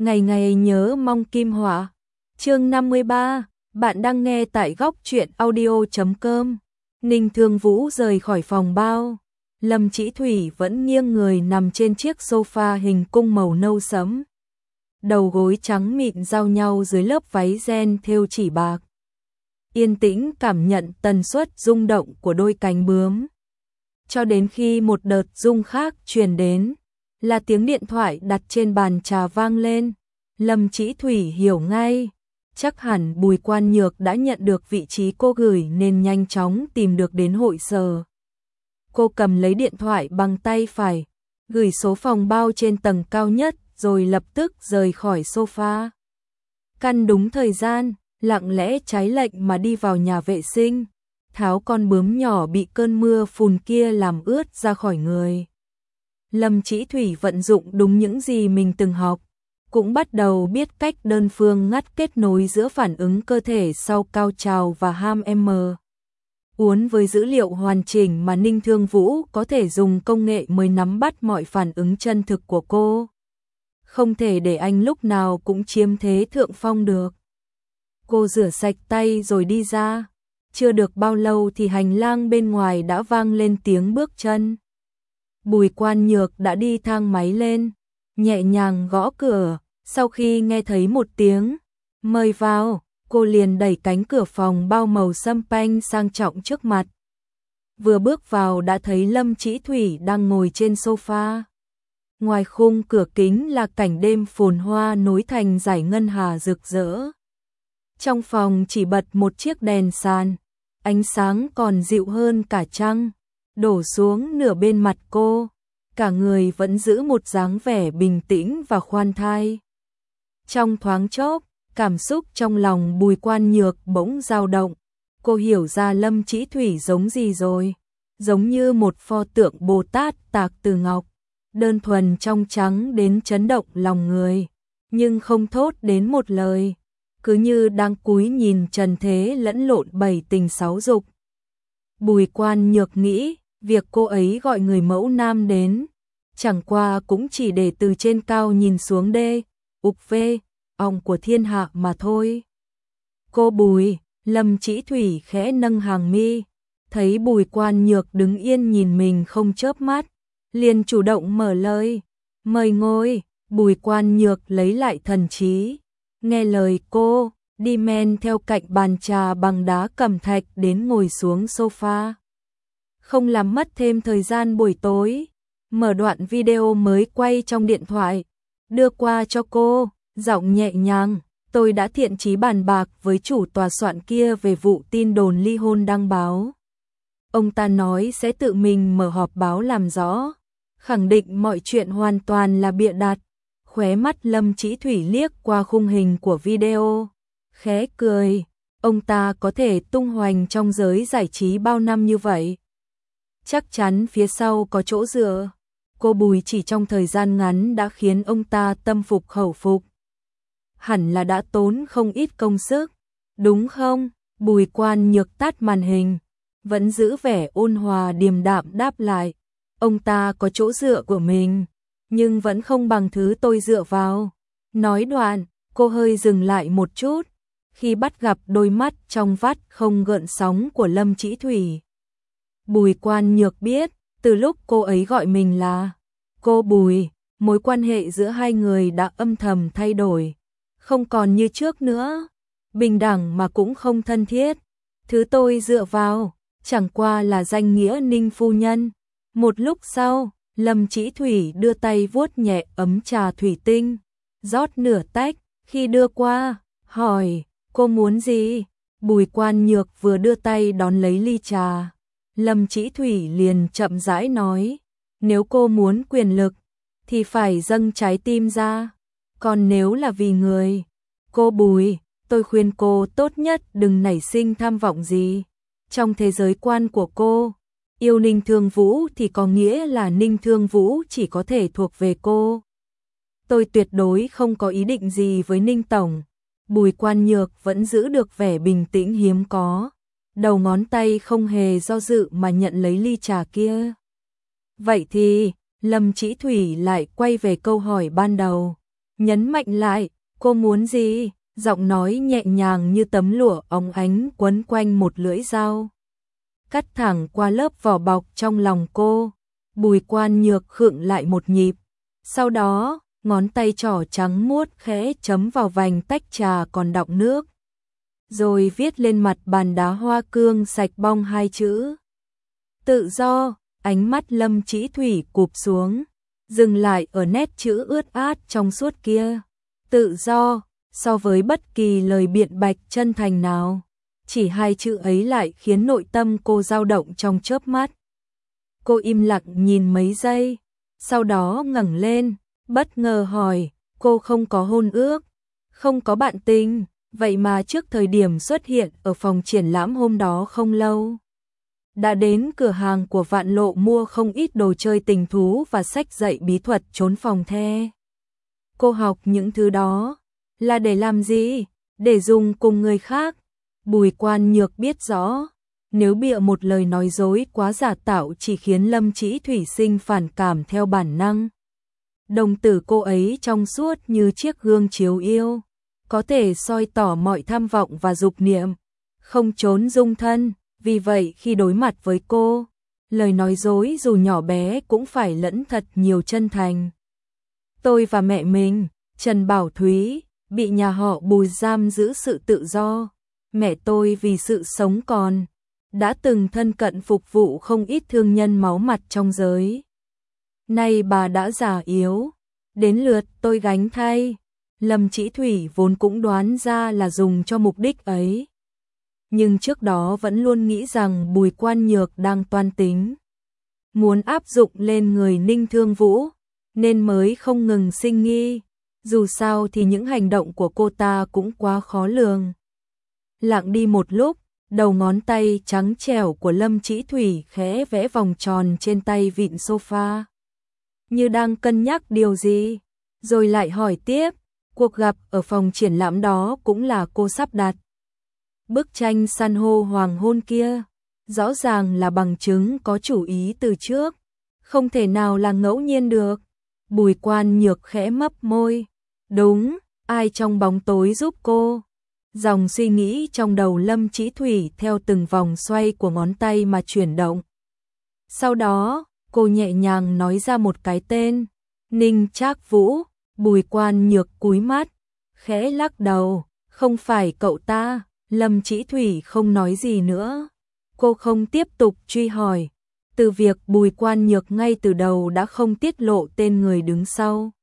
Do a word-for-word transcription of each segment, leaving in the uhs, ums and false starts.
Ngày ngày nhớ mong kim họa. Chương năm mươi ba, bạn đang nghe tại góc truyện audio chấm com. Ninh Thương Vũ rời khỏi phòng bao. Lâm Chỉ Thủy vẫn nghiêng người nằm trên chiếc sofa hình cung màu nâu sẫm. Đầu gối trắng mịn giao nhau dưới lớp váy ren thêu chỉ bạc. Yên tĩnh cảm nhận tần suất rung động của đôi cánh bướm. Cho đến khi một đợt rung khác truyền đến, là tiếng điện thoại đặt trên bàn trà vang lên. Lâm Chỉ Thủy hiểu ngay, chắc hẳn Bùi Quan Nhược đã nhận được vị trí cô gửi nên nhanh chóng tìm được đến hội sở. Cô cầm lấy điện thoại bằng tay phải, gửi số phòng bao trên tầng cao nhất rồi lập tức rời khỏi sofa. Căn đúng thời gian, lặng lẽ trái lệnh mà đi vào nhà vệ sinh, tháo con bướm nhỏ bị cơn mưa phùn kia làm ướt ra khỏi người. Lâm Chỉ Thủy vận dụng đúng những gì mình từng học, cũng bắt đầu biết cách đơn phương ngắt kết nối giữa phản ứng cơ thể sau cao trào và ham M. Uốn với dữ liệu hoàn chỉnh mà Ninh Thương Vũ có thể dùng công nghệ mới nắm bắt mọi phản ứng chân thực của cô. Không thể để anh lúc nào cũng chiếm thế thượng phong được. Cô rửa sạch tay rồi đi ra. Chưa được bao lâu thì hành lang bên ngoài đã vang lên tiếng bước chân. Bùi Quan Nhược đã đi thang máy lên, nhẹ nhàng gõ cửa. Sau khi nghe thấy một tiếng mời vào, cô liền đẩy cánh cửa phòng bao màu sâm panh sang trọng trước mặt. Vừa bước vào đã thấy Lâm Chỉ Thủy đang ngồi trên sofa. Ngoài khung cửa kính là cảnh đêm phồn hoa nối thành dải ngân hà rực rỡ. Trong phòng chỉ bật một chiếc đèn sàn, ánh sáng còn dịu hơn cả trăng, đổ xuống nửa bên mặt cô. Cả người vẫn giữ một dáng vẻ bình tĩnh và khoan thai. Trong thoáng chốc, cảm xúc trong lòng Bùi Quan Nhược bỗng dao động. Cô hiểu ra Lâm Chỉ Thủy giống gì rồi. Giống như một pho tượng Bồ Tát tạc từ ngọc, đơn thuần trong trắng đến chấn động lòng người, nhưng không thốt đến một lời, cứ như đang cúi nhìn trần thế lẫn lộn bảy tình sáu dục. Bùi Quan Nhược nghĩ, việc cô ấy gọi người mẫu nam đến, chẳng qua cũng chỉ để từ trên cao nhìn xuống đê, ục vê, ong của thiên hạ mà thôi. Cô Bùi, Lâm Chỉ Thủy khẽ nâng hàng mi, thấy Bùi Quan Nhược đứng yên nhìn mình không chớp mắt, liền chủ động mở lời, mời ngồi. Bùi Quan Nhược lấy lại thần trí, nghe lời cô, đi men theo cạnh bàn trà bằng đá cẩm thạch đến ngồi xuống sofa. Không làm mất thêm thời gian buổi tối, mở đoạn video mới quay trong điện thoại, đưa qua cho cô, giọng nhẹ nhàng, tôi đã thiện chí bàn bạc với chủ tòa soạn kia về vụ tin đồn ly hôn đăng báo. Ông ta nói sẽ tự mình mở họp báo làm rõ, khẳng định mọi chuyện hoàn toàn là bịa đặt. Khóe mắt Lâm Chỉ Thủy liếc qua khung hình của video, khẽ cười, ông ta có thể tung hoành trong giới giải trí bao năm như vậy. Chắc chắn phía sau có chỗ dựa. Cô Bùi chỉ trong thời gian ngắn đã khiến ông ta tâm phục khẩu phục. Hẳn là đã tốn không ít công sức, đúng không? Bùi Quan Nhược tắt màn hình, vẫn giữ vẻ ôn hòa điềm đạm đáp lại. Ông ta có chỗ dựa của mình, nhưng vẫn không bằng thứ tôi dựa vào. Nói đoạn, cô hơi dừng lại một chút, khi bắt gặp đôi mắt trong vắt không gợn sóng của Lâm Chỉ Thủy. Bùi Quan Nhược biết, từ lúc cô ấy gọi mình là cô Bùi, mối quan hệ giữa hai người đã âm thầm thay đổi, không còn như trước nữa, bình đẳng mà cũng không thân thiết. Thứ tôi dựa vào, chẳng qua là danh nghĩa Ninh phu nhân. Một lúc sau, Lâm Chỉ Thủy đưa tay vuốt nhẹ ấm trà thủy tinh, rót nửa tách, khi đưa qua, hỏi, cô muốn gì? Bùi Quan Nhược vừa đưa tay đón lấy ly trà. Lâm Chỉ Thủy liền chậm rãi nói, nếu cô muốn quyền lực, thì phải dâng trái tim ra, còn nếu là vì người, cô Bùi, tôi khuyên cô tốt nhất đừng nảy sinh tham vọng gì. Trong thế giới quan của cô, yêu Ninh Thương Vũ thì có nghĩa là Ninh Thương Vũ chỉ có thể thuộc về cô. Tôi tuyệt đối không có ý định gì với Ninh Tổng. Bùi Quan Nhược vẫn giữ được vẻ bình tĩnh hiếm có, đầu ngón tay không hề do dự mà nhận lấy ly trà kia. Vậy thì, Lâm Chỉ Thủy lại quay về câu hỏi ban đầu. nhấn mạnh lại, cô muốn gì? Giọng nói nhẹ nhàng như tấm lụa óng ánh quấn quanh một lưỡi dao, cắt thẳng qua lớp vỏ bọc trong lòng cô. Bùi Quan Nhược khựng lại một nhịp, sau đó, ngón tay trỏ trắng muốt khẽ chấm vào vành tách trà còn đọng nước, rồi viết lên mặt bàn đá hoa cương sạch bong hai chữ. Tự do. Ánh mắt Lâm Chỉ Thủy cụp xuống, dừng lại ở nét chữ ướt át trong suốt kia. Tự do, so với bất kỳ lời biện bạch chân thành nào, chỉ hai chữ ấy lại khiến nội tâm cô dao động trong chớp mắt. Cô im lặng nhìn mấy giây, sau đó ngẩng lên, bất ngờ hỏi, cô không có hôn ước, không có bạn tình, vậy mà trước thời điểm xuất hiện ở phòng triển lãm hôm đó không lâu, đã đến cửa hàng của Vạn Lộ mua không ít đồ chơi tình thú và sách dạy bí thuật trốn phòng the. Cô học những thứ đó là để làm gì? Để dùng cùng người khác. Bùi Quan Nhược biết rõ, nếu bịa một lời nói dối quá giả tạo chỉ khiến Lâm Chỉ Thủy sinh phản cảm theo bản năng. Đồng tử cô ấy trong suốt như chiếc gương chiếu yêu, có thể soi tỏ mọi tham vọng và dục niệm, không trốn dung thân. Vì vậy khi đối mặt với cô, lời nói dối dù nhỏ bé cũng phải lẫn thật nhiều chân thành. Tôi và mẹ mình, Trần Bảo Thúy, bị nhà họ Bùi giam giữ sự tự do. Mẹ tôi vì sự sống còn, đã từng thân cận phục vụ không ít thương nhân máu mặt trong giới. Nay bà đã già yếu, đến lượt tôi gánh thay. Lâm Chỉ Thủy vốn cũng đoán ra là dùng cho mục đích ấy, nhưng trước đó vẫn luôn nghĩ rằng Bùi Quan Nhược đang toan tính, muốn áp dụng lên người Ninh Thương Vũ, nên mới không ngừng sinh nghi. Dù sao thì những hành động của cô ta cũng quá khó lường. Lặng đi một lúc, đầu ngón tay trắng trẻo của Lâm Chỉ Thủy khẽ vẽ vòng tròn trên tay vịn sofa, như đang cân nhắc điều gì, rồi lại hỏi tiếp, cuộc gặp ở phòng triển lãm đó cũng là cô sắp đặt. Bức tranh san hô hoàng hôn kia, rõ ràng là bằng chứng có chủ ý từ trước, không thể nào là ngẫu nhiên được. Bùi Quan Nhược khẽ mấp môi, đúng, ai trong bóng tối giúp cô? Dòng suy nghĩ trong đầu Lâm Chỉ Thủy theo từng vòng xoay của ngón tay mà chuyển động. Sau đó, cô nhẹ nhàng nói ra một cái tên, Ninh Trác Vũ. Bùi Quan Nhược cúi mắt, khẽ lắc đầu, không phải cậu ta. Lâm Chỉ Thủy không nói gì nữa. Cô không tiếp tục truy hỏi. Từ việc Bùi Quan Nhược ngay từ đầu đã không tiết lộ tên người đứng sau,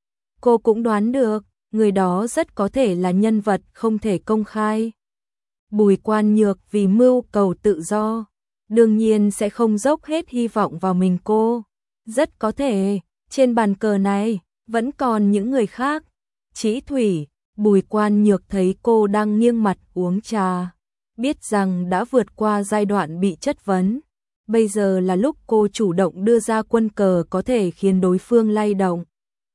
cô cũng đoán được, người đó rất có thể là nhân vật không thể công khai. Bùi Quan Nhược vì mưu cầu tự do, đương nhiên sẽ không dốc hết hy vọng vào mình cô. Rất có thể, trên bàn cờ này, vẫn còn những người khác. Chỉ Thủy, Bùi Quan Nhược thấy cô đang nghiêng mặt uống trà, biết rằng đã vượt qua giai đoạn bị chất vấn. Bây giờ là lúc cô chủ động đưa ra quân cờ có thể khiến đối phương lay động,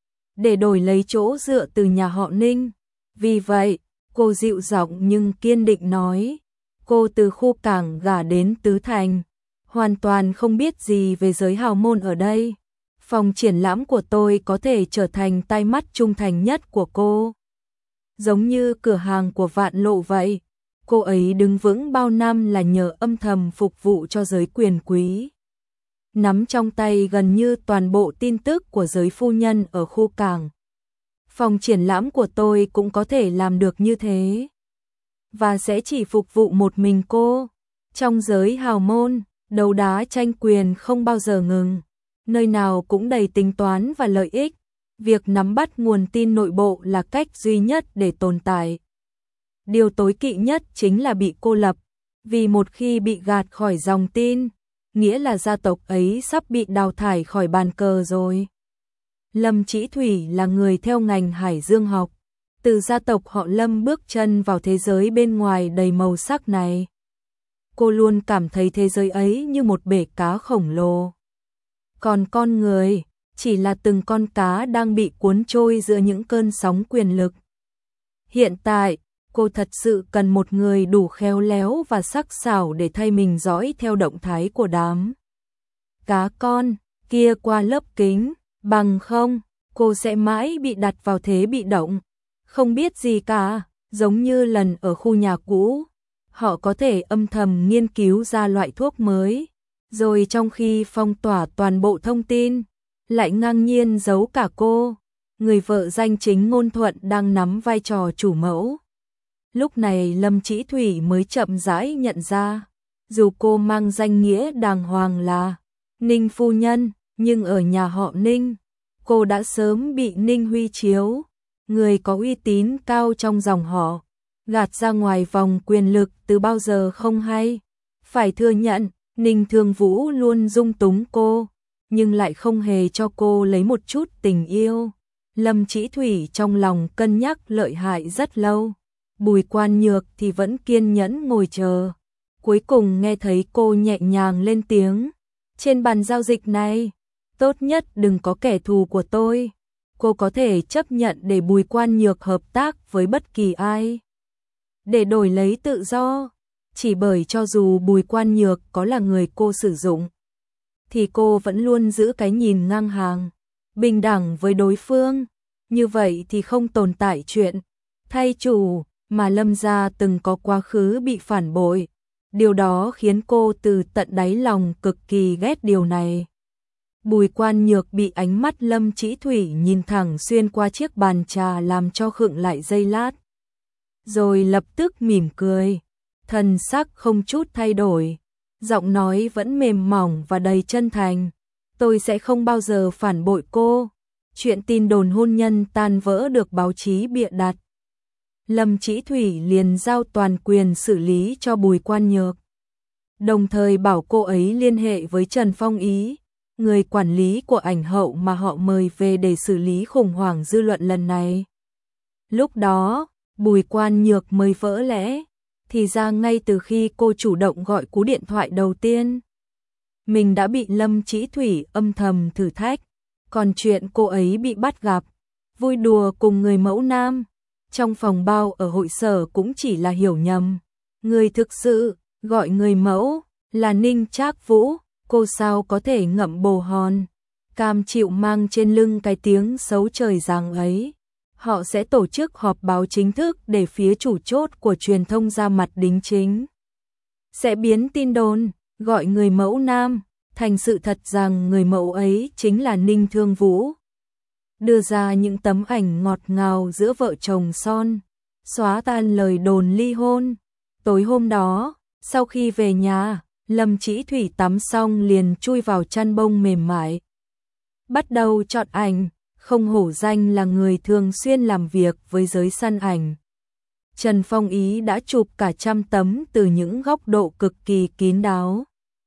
để đổi lấy chỗ dựa từ nhà họ Ninh. Vì vậy, cô dịu giọng nhưng kiên định nói, cô từ khu cảng gả đến Tứ Thành, hoàn toàn không biết gì về giới hào môn ở đây. Phòng triển lãm của tôi có thể trở thành tai mắt trung thành nhất của cô, giống như cửa hàng của Vạn Lộ vậy. Cô ấy đứng vững bao năm là nhờ âm thầm phục vụ cho giới quyền quý, nắm trong tay gần như toàn bộ tin tức của giới phu nhân ở khu cảng. Phòng triển lãm của tôi cũng có thể làm được như thế, và sẽ chỉ phục vụ một mình cô. Trong giới hào môn, đấu đá tranh quyền không bao giờ ngừng, nơi nào cũng đầy tính toán và lợi ích. Việc nắm bắt nguồn tin nội bộ là cách duy nhất để tồn tại. Điều tối kỵ nhất chính là bị cô lập, vì một khi bị gạt khỏi dòng tin, nghĩa là gia tộc ấy sắp bị đào thải khỏi bàn cờ rồi. Lâm Chỉ Thủy là người theo ngành Hải Dương học, từ gia tộc họ Lâm bước chân vào thế giới bên ngoài đầy màu sắc này. Cô luôn cảm thấy thế giới ấy như một bể cá khổng lồ, còn con người chỉ là từng con cá đang bị cuốn trôi giữa những cơn sóng quyền lực. Hiện tại, cô thật sự cần một người đủ khéo léo và sắc sảo để thay mình dõi theo động thái của đám cá con kia qua lớp kính, bằng không, cô sẽ mãi bị đặt vào thế bị động, không biết gì cả, giống như lần ở khu nhà cũ. Họ có thể âm thầm nghiên cứu ra loại thuốc mới, rồi trong khi phong tỏa toàn bộ thông tin, lại ngang nhiên giấu cả cô, người vợ danh chính ngôn thuận đang nắm vai trò chủ mẫu. Lúc này Lâm Chỉ Thủy mới chậm rãi nhận ra, dù cô mang danh nghĩa đàng hoàng là Ninh phu nhân, nhưng ở nhà họ Ninh, cô đã sớm bị Ninh Huy Chiếu, người có uy tín cao trong dòng họ, gạt ra ngoài vòng quyền lực từ bao giờ không hay. Phải thừa nhận, Ninh Thương Vũ luôn dung túng cô, nhưng lại không hề cho cô lấy một chút tình yêu. Lâm Chỉ Thủy trong lòng cân nhắc lợi hại rất lâu. Bùi Quan Nhược thì vẫn kiên nhẫn ngồi chờ. Cuối cùng nghe thấy cô nhẹ nhàng lên tiếng. Trên bàn giao dịch này, tốt nhất đừng có kẻ thù của tôi. Cô có thể chấp nhận để Bùi Quan Nhược hợp tác với bất kỳ ai, để đổi lấy tự do. Chỉ bởi cho dù Bùi Quan Nhược có là người cô sử dụng, thì cô vẫn luôn giữ cái nhìn ngang hàng, bình đẳng với đối phương. Như vậy thì không tồn tại chuyện thay chủ, mà Lâm gia từng có quá khứ bị phản bội. Điều đó khiến cô từ tận đáy lòng cực kỳ ghét điều này. Bùi Quan Nhược bị ánh mắt Lâm Chỉ Thủy nhìn thẳng xuyên qua chiếc bàn trà làm cho khựng lại giây lát. Rồi lập tức mỉm cười, thần sắc không chút thay đổi, giọng nói vẫn mềm mỏng và đầy chân thành. Tôi sẽ không bao giờ phản bội cô. Chuyện tin đồn hôn nhân tan vỡ được báo chí bịa đặt, Lâm Chỉ Thủy liền giao toàn quyền xử lý cho Bùi Quan Nhược, đồng thời bảo cô ấy liên hệ với Trần Phong Ý, người quản lý của ảnh hậu mà họ mời về để xử lý khủng hoảng dư luận lần này. Lúc đó, Bùi Quan Nhược mới vỡ lẽ, thì ra ngay từ khi cô chủ động gọi cú điện thoại đầu tiên, mình đã bị Lâm Chỉ Thủy âm thầm thử thách. Còn chuyện cô ấy bị bắt gặp, vui đùa cùng người mẫu nam trong phòng bao ở hội sở cũng chỉ là hiểu nhầm. Người thực sự gọi người mẫu là Ninh Trác Vũ, cô sao có thể ngậm bồ hòn, cam chịu mang trên lưng cái tiếng xấu trời giang ấy. Họ sẽ tổ chức họp báo chính thức để phía chủ chốt của truyền thông ra mặt đính chính. Sẽ biến tin đồn gọi người mẫu nam thành sự thật rằng người mẫu ấy chính là Ninh Thương Vũ. Đưa ra những tấm ảnh ngọt ngào giữa vợ chồng son, xóa tan lời đồn ly hôn. Tối hôm đó, sau khi về nhà, Lâm Chỉ Thủy tắm xong liền chui vào chăn bông mềm mại, bắt đầu chọn ảnh. Không hổ danh là người thường xuyên làm việc với giới săn ảnh, Trần Phong Ý đã chụp cả trăm tấm từ những góc độ cực kỳ kín đáo.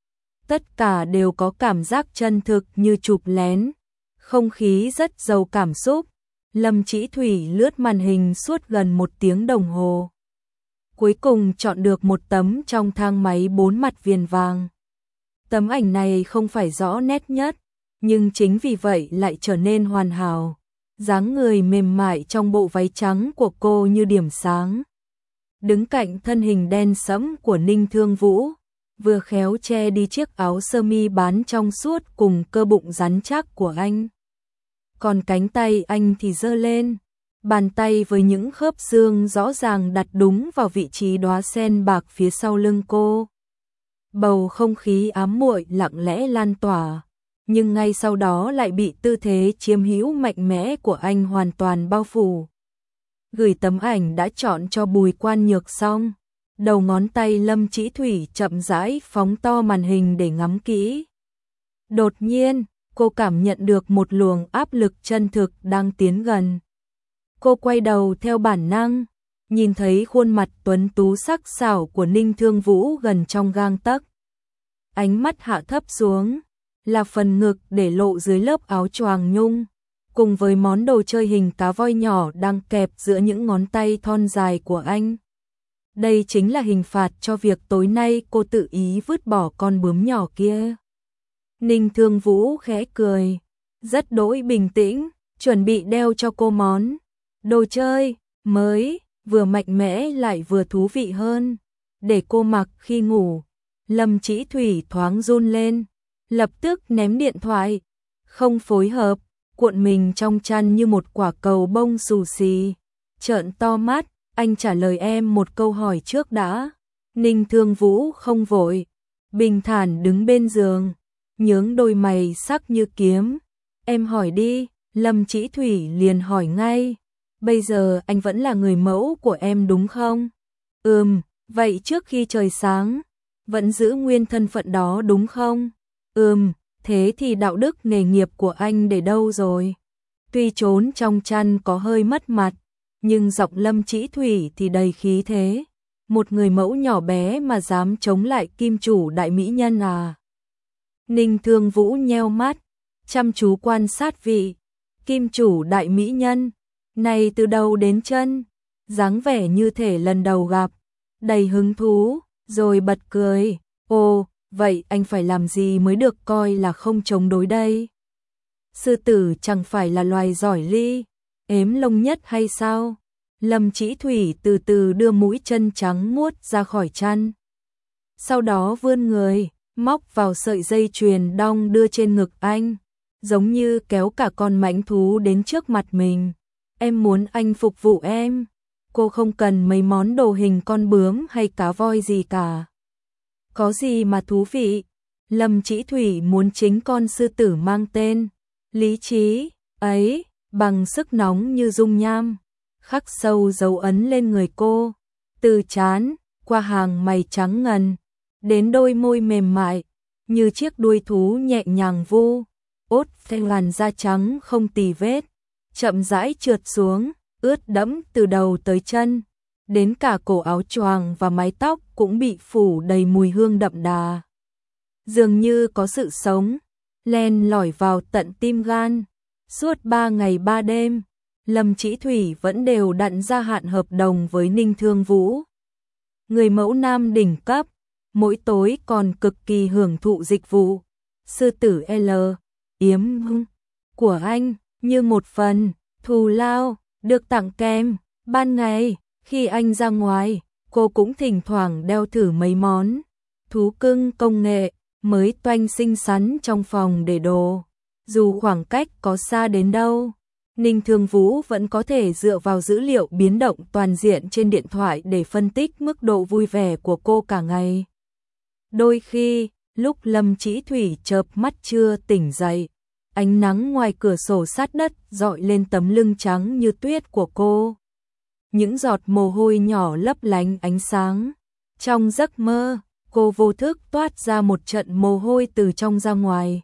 Tất cả đều có cảm giác chân thực như chụp lén, không khí rất giàu cảm xúc. Lâm Chỉ Thủy lướt màn hình suốt gần một tiếng đồng hồ. Cuối cùng chọn được một tấm trong thang máy bốn mặt viền vàng. Tấm ảnh này không phải rõ nét nhất, nhưng chính vì vậy lại trở nên hoàn hảo. Dáng người mềm mại trong bộ váy trắng của cô như điểm sáng, đứng cạnh thân hình đen sẫm của Ninh Thương Vũ, vừa khéo che đi chiếc áo sơ mi bán trong suốt cùng cơ bụng rắn chắc của anh. Còn cánh tay anh thì giơ lên, bàn tay với những khớp xương rõ ràng đặt đúng vào vị trí đóa sen bạc phía sau lưng cô. Bầu không khí ám muội lặng lẽ lan tỏa, nhưng ngay sau đó lại bị tư thế chiếm hữu mạnh mẽ của anh hoàn toàn bao phủ. Gửi tấm ảnh đã chọn cho Bùi Quan Nhược xong, đầu ngón tay Lâm Chỉ Thủy chậm rãi phóng to màn hình để ngắm kỹ. Đột nhiên, cô cảm nhận được một luồng áp lực chân thực đang tiến gần. Cô quay đầu theo bản năng, nhìn thấy khuôn mặt tuấn tú sắc sảo của Ninh Thương Vũ gần trong gang tấc. Ánh mắt hạ thấp xuống, là phần ngực để lộ dưới lớp áo choàng nhung, cùng với món đồ chơi hình cá voi nhỏ đang kẹp giữa những ngón tay thon dài của anh. Đây chính là hình phạt cho việc tối nay cô tự ý vứt bỏ con bướm nhỏ kia. Ninh Thương Vũ khẽ cười, rất đỗi bình tĩnh, chuẩn bị đeo cho cô món đồ chơi mới, vừa mạnh mẽ lại vừa thú vị hơn, để cô mặc khi ngủ. Lâm Chỉ Thủy thoáng run lên, lập tức ném điện thoại, không phối hợp, cuộn mình trong chăn như một quả cầu bông xù xì. Trợn to mắt, anh trả lời em một câu hỏi trước đã. Ninh Thương Vũ không vội, bình thản đứng bên giường, nhướng đôi mày sắc như kiếm. Em hỏi đi, Lâm Chỉ Thủy liền hỏi ngay. Bây giờ anh vẫn là người mẫu của em đúng không? Ừm, vậy trước khi trời sáng, vẫn giữ nguyên thân phận đó đúng không? Ừm, thế thì đạo đức nghề nghiệp của anh để đâu rồi? Tuy trốn trong chăn có hơi mất mặt, nhưng giọng Lâm Chỉ Thủy thì đầy khí thế. Một người mẫu nhỏ bé mà dám chống lại kim chủ đại mỹ nhân à? Ninh Thương Vũ nheo mắt, chăm chú quan sát vị kim chủ đại mỹ nhân này từ đầu đến chân, dáng vẻ như thể lần đầu gặp, đầy hứng thú, rồi bật cười. Ồ, vậy anh phải làm gì mới được coi là không chống đối đây? Sư tử chẳng phải là loài giỏi ly, ếm lông nhất hay sao? Lâm Chỉ Thủy từ từ đưa mũi chân trắng muốt ra khỏi chăn. Sau đó vươn người, móc vào sợi dây chuyền đong đưa trên ngực anh, giống như kéo cả con mãnh thú đến trước mặt mình. Em muốn anh phục vụ em, cô không cần mấy món đồ hình con bướm hay cá voi gì cả. Có gì mà thú vị? Lâm Chỉ Thủy muốn chính con sư tử mang tên Lý Trí ấy, bằng sức nóng như dung nham, khắc sâu dấu ấn lên người cô, từ trán qua hàng mày trắng ngần đến đôi môi mềm mại như chiếc đuôi thú nhẹ nhàng vu, ốt thanh làn da trắng không tì vết, chậm rãi trượt xuống, ướt đẫm từ đầu tới chân, đến cả cổ áo choàng và mái tóc cũng bị phủ đầy mùi hương đậm đà. Dường như có sự sống, len lỏi vào tận tim gan. Suốt ba ngày ba đêm, Lâm Chỉ Thủy vẫn đều đặn gia hạn hợp đồng với Ninh Thương Vũ. Người mẫu nam đỉnh cấp, mỗi tối còn cực kỳ hưởng thụ dịch vụ sư tử L, yếm hưng của anh, như một phần thù lao được tặng kèm. Ban ngày, khi anh ra ngoài, cô cũng thỉnh thoảng đeo thử mấy món thú cưng công nghệ mới toanh xinh xắn trong phòng để đồ. Dù khoảng cách có xa đến đâu, Ninh Thương Vũ vẫn có thể dựa vào dữ liệu biến động toàn diện trên điện thoại để phân tích mức độ vui vẻ của cô cả ngày. Đôi khi, lúc Lâm Chỉ Thủy chợp mắt chưa tỉnh dậy, ánh nắng ngoài cửa sổ sát đất dọi lên tấm lưng trắng như tuyết của cô. Những giọt mồ hôi nhỏ lấp lánh ánh sáng. Trong giấc mơ, cô vô thức toát ra một trận mồ hôi từ trong ra ngoài.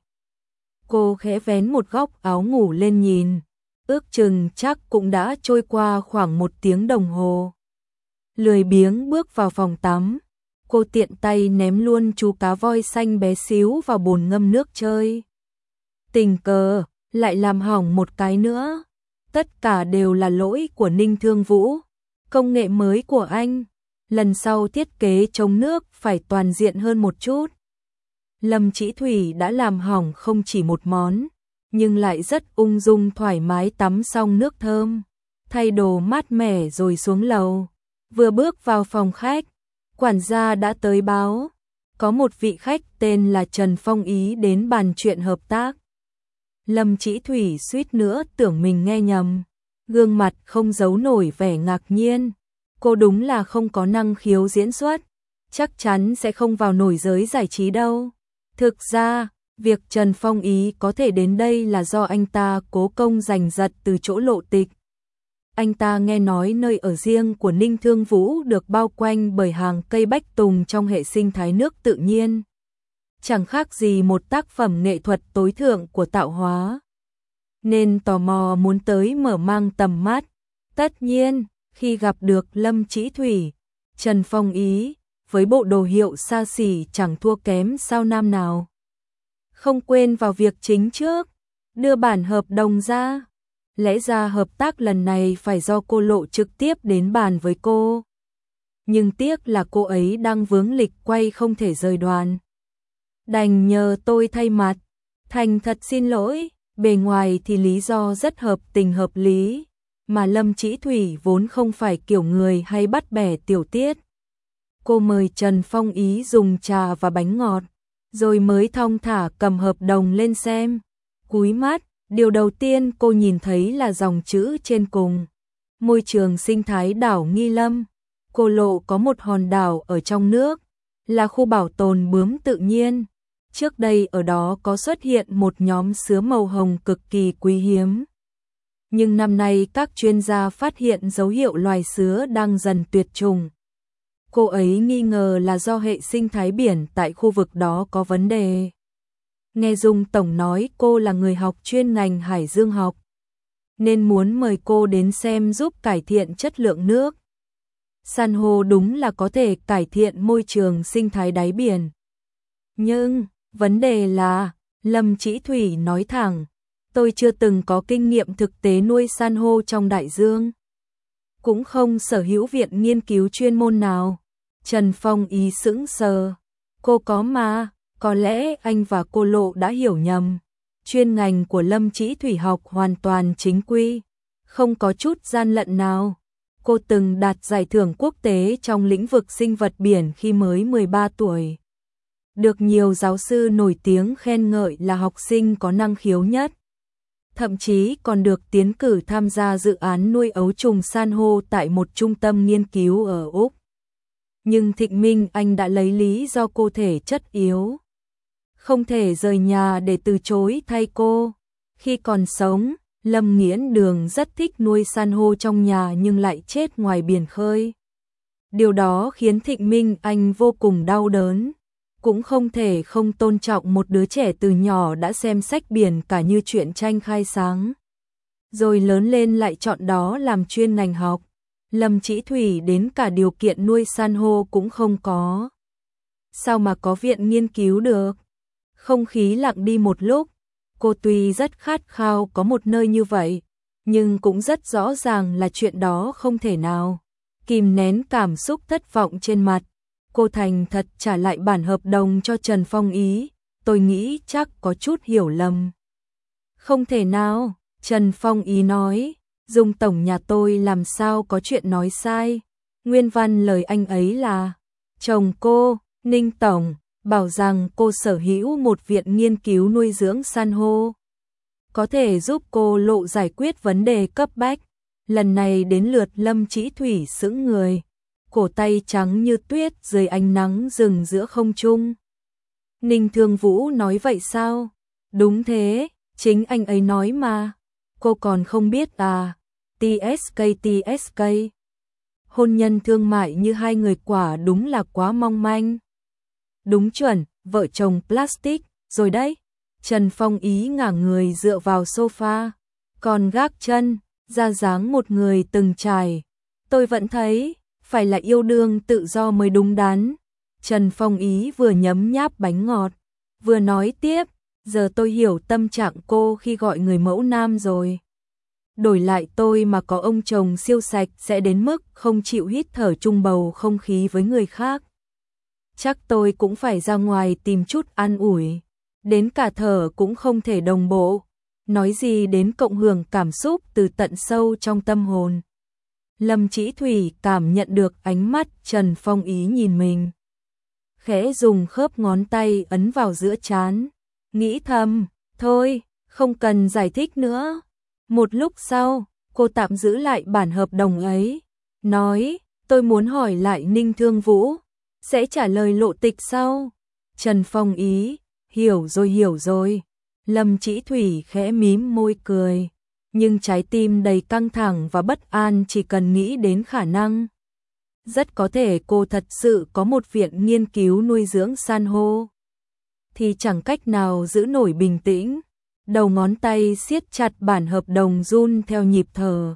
Cô khẽ vén một góc áo ngủ lên nhìn, ước chừng chắc cũng đã trôi qua khoảng một tiếng đồng hồ. Lười biếng bước vào phòng tắm, cô tiện tay ném luôn chú cá voi xanh bé xíu vào bồn ngâm nước chơi. Tình cờ, lại làm hỏng một cái nữa. Tất cả đều là lỗi của Ninh Thương Vũ. Công nghệ mới của anh, lần sau thiết kế chống nước phải toàn diện hơn một chút. Lâm Chỉ Thủy đã làm hỏng không chỉ một món, nhưng lại rất ung dung thoải mái tắm xong nước thơm, thay đồ mát mẻ rồi xuống lầu. Vừa bước vào phòng khách, quản gia đã tới báo, có một vị khách tên là Trần Phong Ý đến bàn chuyện hợp tác. Lâm Chỉ Thủy suýt nữa tưởng mình nghe nhầm, gương mặt không giấu nổi vẻ ngạc nhiên. Cô đúng là không có năng khiếu diễn xuất, chắc chắn sẽ không vào nổi giới giải trí đâu. Thực ra, việc Trần Phong Ý có thể đến đây là do anh ta cố công giành giật từ chỗ Lộ Tịch. Anh ta nghe nói nơi ở riêng của Ninh Thương Vũ được bao quanh bởi hàng cây bách tùng trong hệ sinh thái nước tự nhiên. Chẳng khác gì một tác phẩm nghệ thuật tối thượng của tạo hóa. Nên tò mò muốn tới mở mang tầm mắt. Tất nhiên, khi gặp được Lâm Chỉ Thủy, Trần Phong Ý, với bộ đồ hiệu xa xỉ chẳng thua kém sao nam nào. Không quên vào việc chính trước, đưa bản hợp đồng ra. Lẽ ra hợp tác lần này phải do cô Lộ trực tiếp đến bàn với cô. Nhưng tiếc là cô ấy đang vướng lịch quay không thể rời đoàn. Đành nhờ tôi thay mặt. Thành thật xin lỗi, bề ngoài thì lý do rất hợp tình hợp lý, mà Lâm Chỉ Thủy vốn không phải kiểu người hay bắt bẻ tiểu tiết. Cô mời Trần Phong Ý dùng trà và bánh ngọt, rồi mới thong thả cầm hợp đồng lên xem. Cúi mắt, Điều đầu tiên cô nhìn thấy là dòng chữ trên cùng. Môi trường sinh thái đảo Nghi Lâm. Cô Lộ có một hòn đảo ở trong nước, là khu bảo tồn bướm tự nhiên. Trước đây ở đó có xuất hiện một nhóm sứa màu hồng cực kỳ quý hiếm. Nhưng năm nay các chuyên gia phát hiện dấu hiệu loài sứa đang dần tuyệt chủng. Cô ấy nghi ngờ là do hệ sinh thái biển tại khu vực đó có vấn đề. Nghe Dung Tổng nói cô là người học chuyên ngành hải dương học, nên muốn mời cô đến xem giúp cải thiện chất lượng nước. San hô đúng là có thể cải thiện môi trường sinh thái đáy biển. Nhưng, vấn đề là, Lâm Chỉ Thủy nói thẳng, tôi chưa từng có kinh nghiệm thực tế nuôi san hô trong đại dương. Cũng không sở hữu viện nghiên cứu chuyên môn nào. Trần Phong Ý sững sờ. Cô có mà, có lẽ anh và cô Lộ đã hiểu nhầm. Chuyên ngành của Lâm Chỉ Thủy học hoàn toàn chính quy, không có chút gian lận nào. Cô từng đạt giải thưởng quốc tế trong lĩnh vực sinh vật biển khi mới mười ba tuổi. Được nhiều giáo sư nổi tiếng khen ngợi là học sinh có năng khiếu nhất. Thậm chí còn được tiến cử tham gia dự án nuôi ấu trùng san hô tại một trung tâm nghiên cứu ở Úc. Nhưng Thịnh Minh Anh đã lấy lý do cô thể chất yếu, không thể rời nhà để từ chối thay cô. Khi còn sống, Lâm Nghiễn Đường rất thích nuôi san hô trong nhà nhưng lại chết ngoài biển khơi. Điều đó khiến Thịnh Minh Anh vô cùng đau đớn. Cũng không thể không tôn trọng một đứa trẻ từ nhỏ đã xem sách biển cả như truyện tranh khai sáng. Rồi lớn lên lại chọn đó làm chuyên ngành học. Lâm Chỉ Thủy đến cả điều kiện nuôi san hô cũng không có. Sao mà có viện nghiên cứu được? Không khí lặng đi một lúc. Cô tuy rất khát khao có một nơi như vậy, nhưng cũng rất rõ ràng là chuyện đó không thể nào. Kìm nén cảm xúc thất vọng trên mặt, cô thành thật trả lại bản hợp đồng cho Trần Phong Ý. Tôi nghĩ chắc có chút hiểu lầm. Không thể nào, Trần Phong Ý nói. Dung Tổng nhà tôi làm sao có chuyện nói sai. Nguyên văn lời anh ấy là, chồng cô, Ninh Tổng, bảo rằng cô sở hữu một viện nghiên cứu nuôi dưỡng san hô, có thể giúp cô Lộ giải quyết vấn đề cấp bách. Lần này đến lượt Lâm Chỉ Thủy sững người, cổ tay trắng như tuyết dưới ánh nắng rừng giữa không trung. Ninh Thương Vũ nói vậy sao? Đúng thế, chính anh ấy nói mà. Cô còn không biết à? tê ét ca tê ét ca. Hôn nhân thương mại như hai người quả đúng là quá mong manh. Đúng chuẩn, vợ chồng plastic, rồi đấy. Trần Phong Ý ngả người dựa vào sofa, còn gác chân, ra dáng một người từng trải. Tôi vẫn thấy, phải là yêu đương tự do mới đúng đắn. Trần Phong Ý vừa nhấm nháp bánh ngọt, vừa nói tiếp, giờ tôi hiểu tâm trạng cô khi gọi người mẫu nam rồi. Đổi lại tôi mà có ông chồng siêu sạch sẽ đến mức không chịu hít thở chung bầu không khí với người khác. Chắc tôi cũng phải ra ngoài tìm chút an ủi, đến cả thở cũng không thể đồng bộ, nói gì đến cộng hưởng cảm xúc từ tận sâu trong tâm hồn. Lâm Chỉ Thủy cảm nhận được ánh mắt Trần Phong Ý nhìn mình, khẽ dùng khớp ngón tay ấn vào giữa trán, nghĩ thầm, thôi, không cần giải thích nữa. Một lúc sau, cô tạm giữ lại bản hợp đồng ấy, nói, tôi muốn hỏi lại Ninh Thương Vũ, sẽ trả lời Lộ Tịch sau. Trần Phong Ý, hiểu rồi hiểu rồi. Lâm Chỉ Thủy khẽ mím môi cười, nhưng trái tim đầy căng thẳng và bất an chỉ cần nghĩ đến khả năng. Rất có thể cô thật sự có một viện nghiên cứu nuôi dưỡng san hô, thì chẳng cách nào giữ nổi bình tĩnh. Đầu ngón tay siết chặt bản hợp đồng run theo nhịp thở.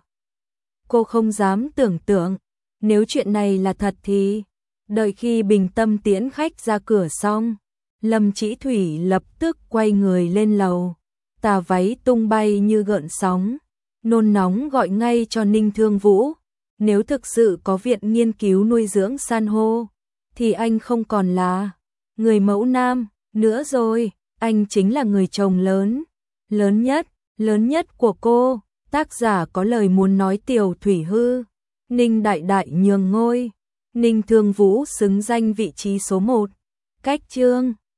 Cô không dám tưởng tượng, nếu chuyện này là thật thì, đợi khi bình tâm tiễn khách ra cửa xong, Lâm Chỉ Thủy lập tức quay người lên lầu, tà váy tung bay như gợn sóng, nôn nóng gọi ngay cho Ninh Thương Vũ. Nếu thực sự có viện nghiên cứu nuôi dưỡng san hô, thì anh không còn là người mẫu nam nữa rồi, anh chính là người chồng lớn. Lớn nhất, lớn nhất của cô. Tác giả có lời muốn nói Tiểu Thủy hư. Ninh Đại Đại nhường ngôi. Ninh Thương Vũ xứng danh vị trí số một. Cách chương